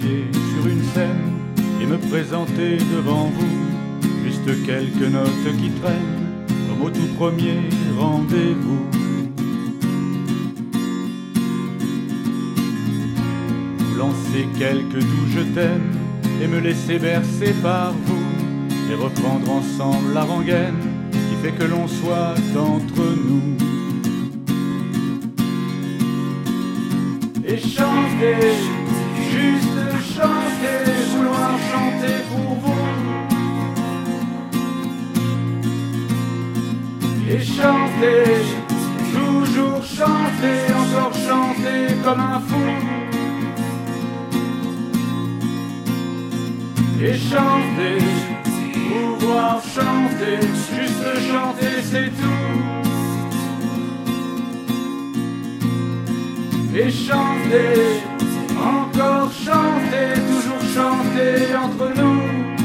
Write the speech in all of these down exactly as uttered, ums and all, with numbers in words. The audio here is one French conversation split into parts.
pied sur une scène et me présenter devant vous. Juste quelques notes qui traînent comme au tout premier rendez-vous. Vous lancez quelques doux je t'aime et me laisser bercer par vous et reprendre ensemble la rengaine qui fait que l'on soit entre nous. Et chanter, juste chanter, vouloir chanter pour vous. Et chanter, toujours chanter, encore chanter comme un fou. Et chanter, pouvoir chanter, juste chanter c'est tout. Et chanter, encore chanter, toujours chanter entre nous.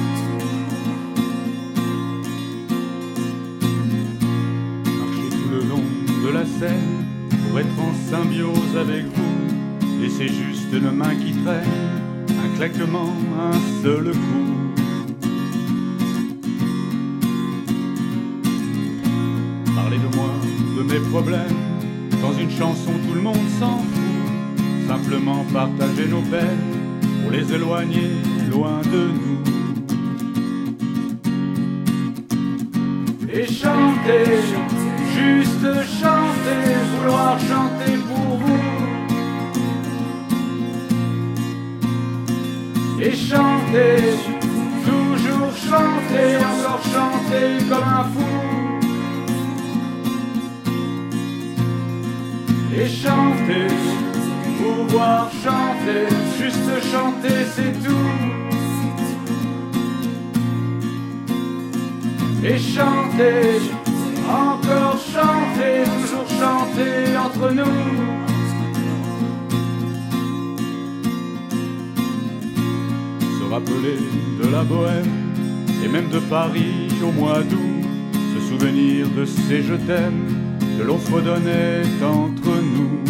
Marcher tout le long de la scène pour être en symbiose avec vous. Et c'est juste une main qui traîne, un claquement, un seul coup. Parler de moi, de mes problèmes, dans une chanson tout le monde s'en fout. Simplement partager nos peines pour les éloigner loin de nous. Et chanter, juste chanter, vouloir chanter pour vous. Et chanter, toujours chanter, encore chanter comme un fou. Et chanter, pouvoir chanter, juste chanter c'est tout. Et chanter, encore chanter, toujours chanter entre nous. Se rappeler de la Bohème et même de Paris au mois d'août, se souvenir de ces je t'aime que l'on fredonnait entre nous.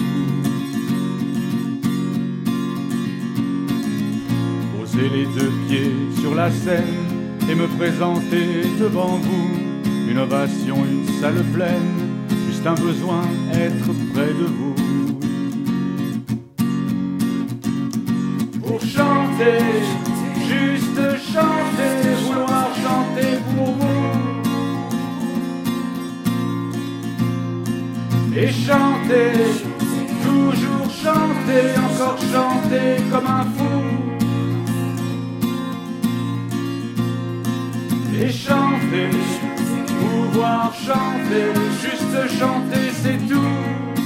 Poser les deux pieds sur la scène et me présenter devant vous. Une ovation, une salle pleine, juste un besoin, être près de vous. Pour chanter, juste chanter, vouloir chanter pour vous. Et chanter, toujours chanter, encore chanter comme un fou. Et chanter, pouvoir chanter, juste chanter c'est tout.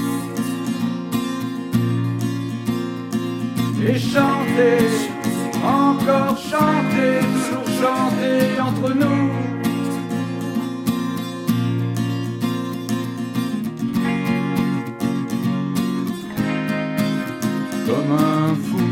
Et chanter, encore chanter, toujours chanter entre nous. Comme un fou.